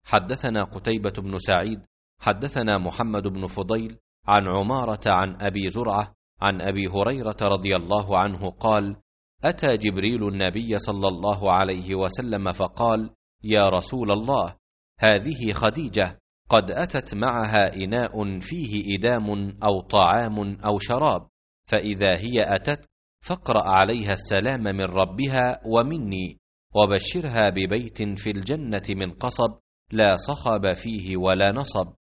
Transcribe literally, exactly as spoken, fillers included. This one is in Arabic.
حدثنا قتيبة بن سعيد حدثنا محمد بن فضيل عن عمارة عن أبي زرعة عن أبي هريرة رضي الله عنه قال: أتى جبريل النبي صلى الله عليه وسلم فقال: يا رسول الله، هذه خديجة قد أتت معها إناء فيه إدام أو طعام أو شراب، فإذا هي أتت فاقرأ عليها السلام من ربها ومني، وبشرها ببيت في الجنة من قصب لا صخب فيه ولا نصب.